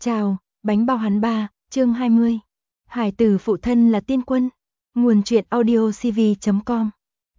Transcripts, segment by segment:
Chào, bánh bao hắn ba, chương 20. Hải tử phụ thân là tiên quân. Nguồn truyện audio cv.com.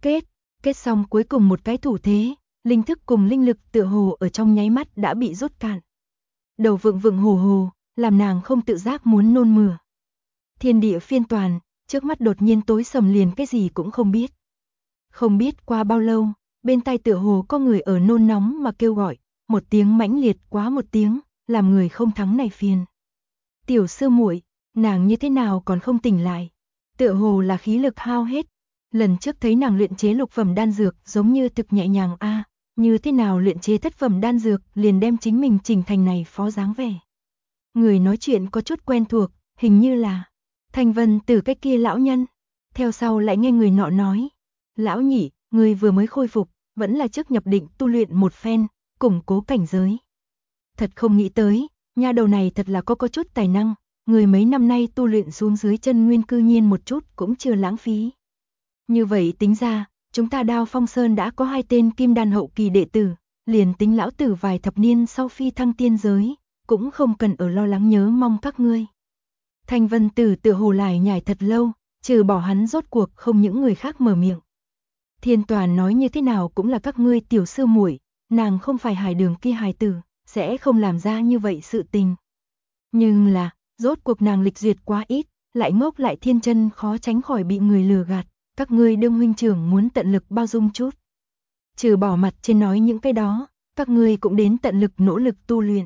Kết xong cuối cùng một cái thủ thế, linh thức cùng linh lực tựa hồ ở trong nháy mắt đã bị rút cạn. Đầu vựng hồ hồ, làm nàng không tự giác muốn nôn mửa. Thiên địa phiên toàn, trước mắt đột nhiên tối sầm liền cái gì cũng không biết. Không biết qua bao lâu, bên tai tựa hồ có người ở nôn nóng mà kêu gọi, một tiếng mãnh liệt quá một tiếng, làm người không thắng này phiền. Tiểu sư muội, nàng như thế nào còn không tỉnh lại? Tựa hồ là khí lực hao hết. Lần trước thấy nàng luyện chế lục phẩm đan dược giống như thực nhẹ nhàng a, như thế nào luyện chế thất phẩm đan dược liền đem chính mình chỉnh thành này phó dáng vẻ. Người nói chuyện có chút quen thuộc, hình như là Thanh Vân Tử cái kia lão nhân. Theo sau lại nghe người nọ nói, lão nhị, người vừa mới khôi phục, vẫn là trước nhập định tu luyện một phen, củng cố cảnh giới. Thật không nghĩ tới, nha đầu này thật là có chút tài năng, người mấy năm nay tu luyện xuống dưới chân nguyên cư nhiên một chút cũng chưa lãng phí. Như vậy tính ra, chúng ta Đao Phong Sơn đã có 2 tên kim đan hậu kỳ đệ tử, liền tính lão tử vài thập niên sau phi thăng tiên giới, cũng không cần ở lo lắng nhớ mong các ngươi. Thanh Vân Tử tựa hồ lại nhảy thật lâu, trừ bỏ hắn rốt cuộc không những người khác mở miệng. Thiên Toàn nói như thế nào cũng là các ngươi tiểu sư muội, nàng không phải Hải Đường kia hài tử, sẽ không làm ra như vậy sự tình. Nhưng là, rốt cuộc nàng lịch duyệt quá ít, lại ngốc lại thiên chân khó tránh khỏi bị người lừa gạt, các ngươi đương huynh trưởng muốn tận lực bao dung chút. Trừ bỏ mặt trên nói những cái đó, các ngươi cũng đến tận lực nỗ lực tu luyện.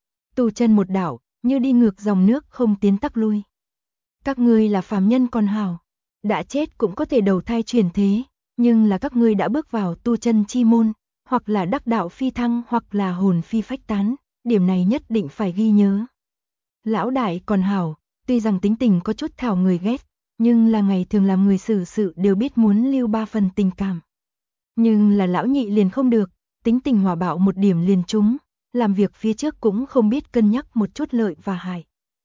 Tu chân một đạo, như đi ngược dòng nước không tiến tắc lui. Các ngươi là phàm nhân còn hảo, đã chết cũng có thể đầu thai chuyển thế, nhưng là các ngươi đã bước vào tu chân chi môn, hoặc là đắc đạo phi thăng hoặc là hồn phi phách tán, điểm này nhất định phải ghi nhớ. Lão đại còn hảo, tuy rằng tính tình có chút thảo người ghét, nhưng là ngày thường làm người xử sự đều biết muốn lưu 3 phần tình cảm. Nhưng là lão nhị liền không được, tính tình hỏa bạo một điểm liền trúng, làm việc phía trước cũng không biết cân nhắc một chút lợi và hại.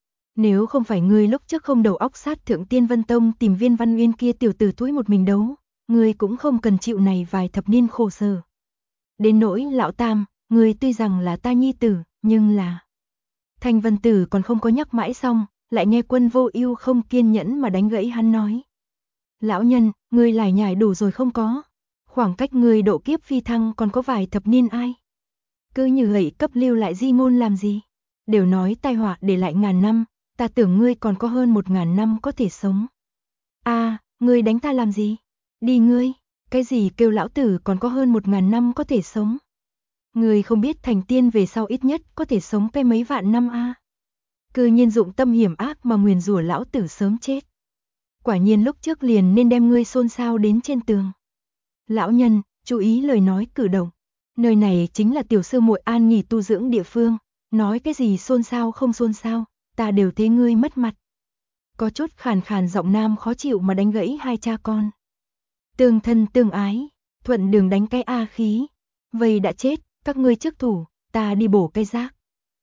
Nếu không phải ngươi lúc trước không đầu óc sát thượng Tiên Vân Tông tìm Viên Văn Uyên kia tiểu tử thúi một mình đấu, ngươi cũng không cần chịu này vài thập niên khổ sở. Đến nỗi lão tam, ngươi tuy rằng là ta nhi tử, nhưng là... Thanh Vân Tử còn không có nhắc mãi xong, lại nghe Quân Vô Ưu không kiên nhẫn mà đánh gãy hắn nói. Lão nhân, ngươi lải nhải đủ rồi không có? Khoảng cách ngươi độ kiếp phi thăng còn có vài thập niên ai? Cứ như vậy cấp lưu lại di ngôn làm gì? Đều nói tai họa để lại ngàn năm, ta tưởng ngươi còn có hơn 1000 năm có thể sống. Ngươi đánh ta làm gì? Đi ngươi, cái gì kêu lão tử còn có hơn 1000 năm có thể sống? Ngươi không biết thành tiên về sau ít nhất có thể sống cái mấy vạn năm a. Cư nhiên dụng tâm hiểm ác mà nguyền rủa lão tử sớm chết. Quả nhiên lúc trước liền nên đem ngươi xôn xao đến trên tường. Lão nhân, chú ý lời nói cử động. Nơi này chính là tiểu sư muội an nghỉ tu dưỡng địa phương, nói cái gì xôn xao không xôn xao, ta đều thấy ngươi mất mặt. Có chút khàn khàn giọng nam khó chịu mà đánh gãy hai cha con. Tương thân tương ái, thuận đường đánh cái a khí. Vậy đã chết, các ngươi trước thủ, ta đi bổ cây rác.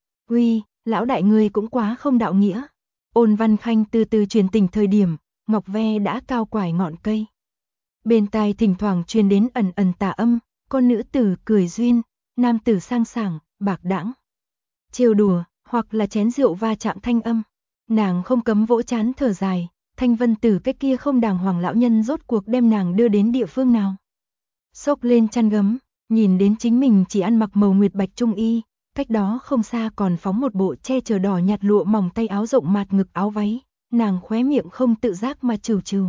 Uy, lão đại ngươi cũng quá không đạo nghĩa. Ôn Văn Khanh từ từ truyền tình thời điểm, ngọc ve đã cao quải ngọn cây. Bên tai thỉnh thoảng truyền đến ẩn ẩn tà âm, con nữ tử cười duyên, nam tử sang sảng, bạc đãng. Trêu đùa, hoặc là chén rượu va chạm thanh âm. Nàng không cấm vỗ trán thở dài, Thanh Vân Tử cái kia không đàng hoàng lão nhân rốt cuộc đem nàng đưa đến địa phương nào. Xốc lên chăn gấm, nhìn đến chính mình chỉ ăn mặc màu nguyệt bạch trung y, cách đó không xa còn phóng một bộ che chở đỏ nhạt lụa mỏng tay áo rộng mạt ngực áo váy, nàng khóe miệng không tự giác mà trừ trừ.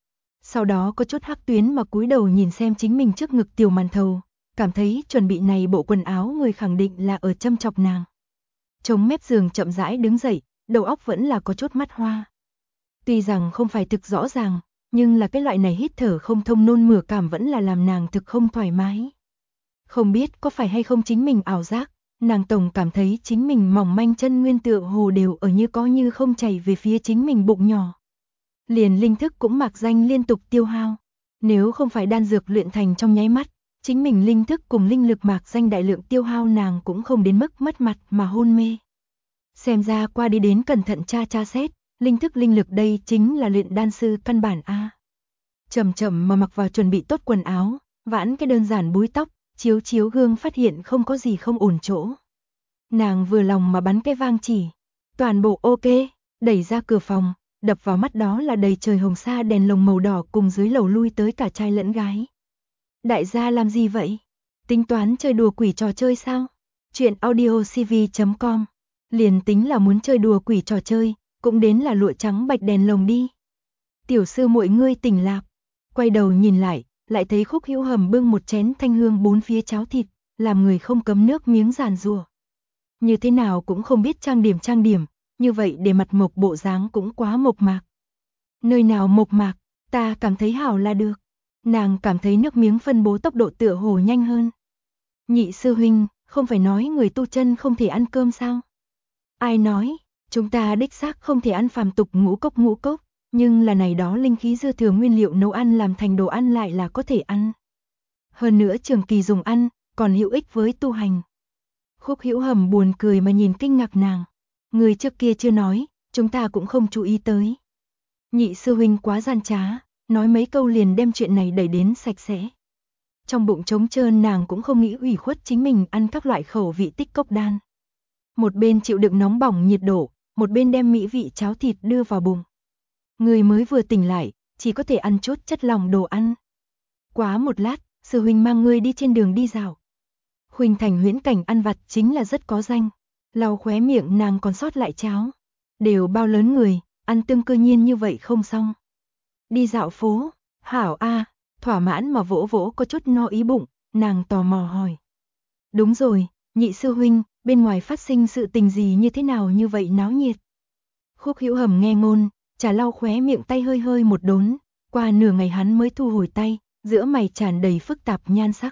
Sau đó có chút hắc tuyến mà cúi đầu nhìn xem chính mình trước ngực tiểu màn thầu, cảm thấy chuẩn bị này bộ quần áo người khẳng định là ở châm chọc nàng. Chống mép giường chậm rãi đứng dậy, đầu óc vẫn là có chút mắt hoa. Tuy rằng không phải thực rõ ràng, nhưng là cái loại này hít thở không thông nôn mửa cảm vẫn là làm nàng thực không thoải mái. Không biết có phải hay không chính mình ảo giác, nàng tổng cảm thấy chính mình mỏng manh chân nguyên tựa hồ đều ở như có như không chảy về phía chính mình bụng nhỏ. Liền linh thức cũng mạc danh liên tục tiêu hao. Nếu không phải đan dược luyện thành trong nháy mắt, chính mình linh thức cùng linh lực mạc danh đại lượng tiêu hao nàng cũng không đến mức mất mặt mà hôn mê. Xem ra qua đi đến cẩn thận tra xét, linh thức linh lực đây chính là luyện đan sư căn bản a. Chậm chậm mà mặc vào chuẩn bị tốt quần áo, vãn cái đơn giản búi tóc, chiếu gương phát hiện không có gì không ổn chỗ. Nàng vừa lòng mà bắn cái vang chỉ, Toàn bộ ok, đẩy ra cửa phòng, đập vào mắt đó là đầy trời hồng sa đèn lồng màu đỏ cùng dưới lầu lui tới cả trai lẫn gái. Đại gia làm gì vậy? Tính toán chơi đùa quỷ trò chơi sao? Chuyện audiocv.com. Liền tính là muốn chơi đùa quỷ trò chơi, cũng đến là lụa trắng bạch đèn lồng đi. Tiểu sư muội ngươi tỉnh lạp. Quay đầu nhìn lại thấy Khúc Hữu Hầm bưng một chén thanh hương bốn phía cháo thịt, làm người không cấm nước miếng giàn giụa. Như thế nào cũng không biết trang điểm, như vậy để mặt mộc bộ dáng cũng quá mộc mạc. Nơi nào mộc mạc, ta cảm thấy hảo là được. Nàng cảm thấy nước miếng phân bố tốc độ tựa hồ nhanh hơn. Nhị sư huynh, không phải nói người tu chân không thể ăn cơm sao? Ai nói, chúng ta đích xác không thể ăn phàm tục ngũ cốc, nhưng là này đó linh khí dư thừa nguyên liệu nấu ăn làm thành đồ ăn lại là có thể ăn. Hơn nữa trường kỳ dùng ăn, còn hữu ích với tu hành. Khúc Hữu Hầm buồn cười mà nhìn kinh ngạc nàng. Người trước kia chưa nói, chúng ta cũng không chú ý tới. Nhị sư huynh quá gian trá, nói mấy câu liền đem chuyện này đẩy đến sạch sẽ. Trong bụng trống trơn nàng cũng không nghĩ ủy khuất chính mình ăn các loại khẩu vị tích cốc đan. Một bên chịu đựng nóng bỏng nhiệt độ, một bên đem mỹ vị cháo thịt đưa vào bụng. Người mới vừa tỉnh lại, chỉ có thể ăn chút chất lỏng đồ ăn. Quá một lát, sư huynh mang ngươi đi trên đường đi dạo. Khuynh Thành huyễn cảnh ăn vặt chính là rất có danh. Lau khóe miệng nàng còn sót lại cháo. Đều bao lớn người, ăn tương cơ nhiên như vậy không xong. Đi dạo phố, hảo a, thỏa mãn mà vỗ vỗ có chút no ý bụng, nàng tò mò hỏi. Đúng rồi, nhị sư huynh, bên ngoài phát sinh sự tình gì như thế nào như vậy náo nhiệt. Khúc Hữu Hầm nghe ngôn, chả lau khóe miệng tay hơi một đốn, qua nửa ngày hắn mới thu hồi tay, giữa mày tràn đầy phức tạp nhan sắc.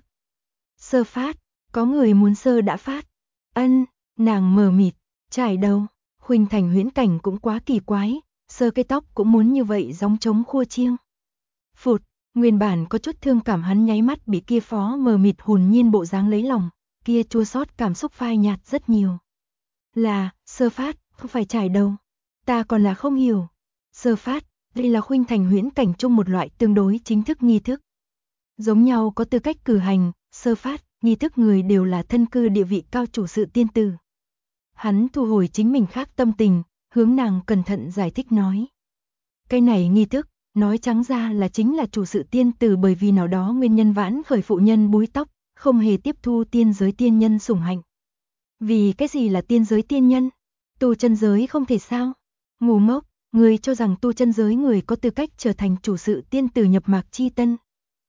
Sơ phát, có người muốn sơ đã phát. Ân, nàng mờ mịt, trải đầu, Khuynh Thành huyễn cảnh cũng quá kỳ quái, sơ cái tóc cũng muốn như vậy gióng trống khua chiêng. Phụt, nguyên bản có chút thương cảm hắn nháy mắt bị kia phó mờ mịt hồn nhiên bộ dáng lấy lòng, kia chua xót cảm xúc phai nhạt rất nhiều. Là, sơ phát, không phải trải đầu. Ta còn là không hiểu. Sơ phát, đây là Khuynh Thành huyễn cảnh chung một loại tương đối chính thức nghi thức. Giống nhau có tư cách cử hành, sơ phát, nghi thức người đều là thân cư địa vị cao chủ sự tiên tử. Hắn thu hồi chính mình khác tâm tình, hướng nàng cẩn thận giải thích nói. Cái này nghi thức, nói trắng ra là chính là chủ sự tiên tử bởi vì nào đó nguyên nhân vãn khởi phụ nhân búi tóc, không hề tiếp thu tiên giới tiên nhân sủng hạnh. Vì cái gì là tiên giới tiên nhân? Tu chân giới không thể sao? Ngu ngốc, người cho rằng tu chân giới người có tư cách trở thành chủ sự tiên tử nhập mạc chi tân.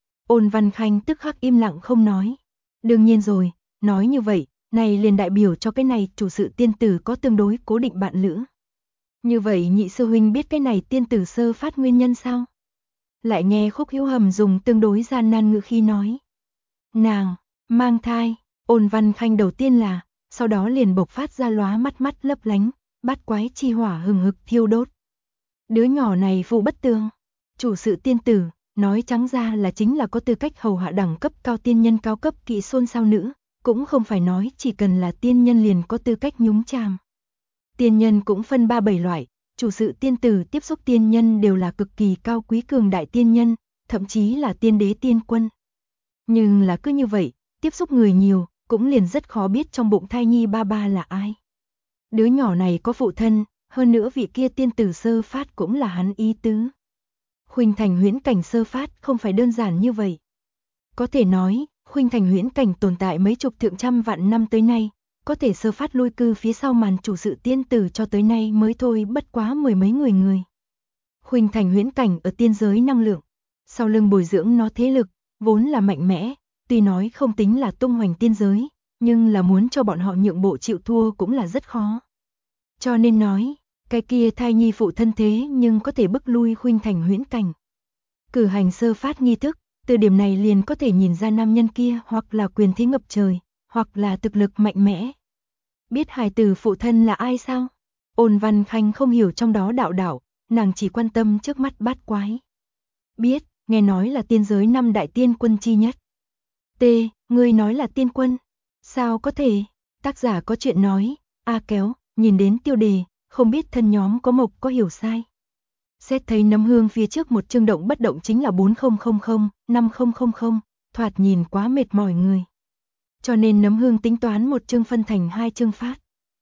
Ôn Văn Khanh tức khắc im lặng không nói. Đương nhiên rồi, nói như vậy, này liền đại biểu cho cái này chủ sự tiên tử có tương đối cố định bạn lữ. Như vậy nhị sư huynh biết cái này tiên tử sơ phát nguyên nhân sao? Lại nghe Khúc Hữu Hầm dùng tương đối gian nan ngữ khi nói. Nàng, mang thai, Ôn Văn Khanh đầu tiên là, sau đó liền bộc phát ra lóa mắt lấp lánh, bát quái chi hỏa hừng hực thiêu đốt. Đứa nhỏ này vụ bất tường, chủ sự tiên tử, nói trắng ra là chính là có tư cách hầu hạ đẳng cấp cao tiên nhân cao cấp kỵ xôn sao nữ, cũng không phải nói chỉ cần là tiên nhân liền có tư cách nhúng chàm. Tiên nhân cũng phân 3-7 loại, chủ sự tiên tử tiếp xúc tiên nhân đều là cực kỳ cao quý cường đại tiên nhân, thậm chí là tiên đế tiên quân. Nhưng là cứ như vậy, tiếp xúc người nhiều, cũng liền rất khó biết trong bụng thai nhi ba là ai. Đứa nhỏ này có phụ thân, hơn nữa vị kia tiên tử sơ phát cũng là hắn ý tứ. Khuynh Thành huyễn cảnh sơ phát không phải đơn giản như vậy. Có thể nói, Khuynh Thành huyễn cảnh tồn tại mấy chục thượng trăm vạn năm tới nay, có thể sơ phát lui cư phía sau màn chủ sự tiên tử cho tới nay mới thôi bất quá 10 mấy người. Khuynh Thành huyễn cảnh ở tiên giới năng lượng, sau lưng bồi dưỡng nó thế lực, vốn là mạnh mẽ, tuy nói không tính là tung hoành tiên giới, nhưng là muốn cho bọn họ nhượng bộ chịu thua cũng là rất khó. Cho nên nói, cái kia thai nhi phụ thân thế nhưng có thể bức lui Khuynh Thành huyễn cảnh. Cử hành sơ phát nghi thức, từ điểm này liền có thể nhìn ra nam nhân kia hoặc là quyền thế ngập trời, hoặc là thực lực mạnh mẽ. Biết hài tử phụ thân là ai sao? Ôn Văn Khanh không hiểu trong đó đạo, nàng chỉ quan tâm trước mắt bát quái. Biết, nghe nói là tiên giới 5 đại tiên quân chi nhất. T, ngươi nói là tiên quân? Sao có thể? Tác giả có chuyện nói, A Kéo, nhìn đến tiêu đề, không biết thân nhóm có mộc có hiểu sai. Xét thấy nấm hương phía trước một chương động bất động chính là 4000, 5000, thoạt nhìn quá mệt mỏi người. Cho nên nấm hương tính toán một chương phân thành 2 chương phát.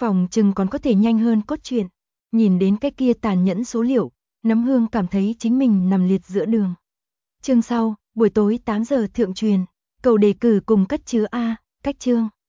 Phòng chừng còn có thể nhanh hơn cốt truyện. Nhìn đến cái kia tàn nhẫn số liệu, Nấm Hương cảm thấy chính mình nằm liệt giữa đường. Chương sau, buổi tối 8 giờ thượng truyền, cầu đề cử cùng cất chứa A, cách chương.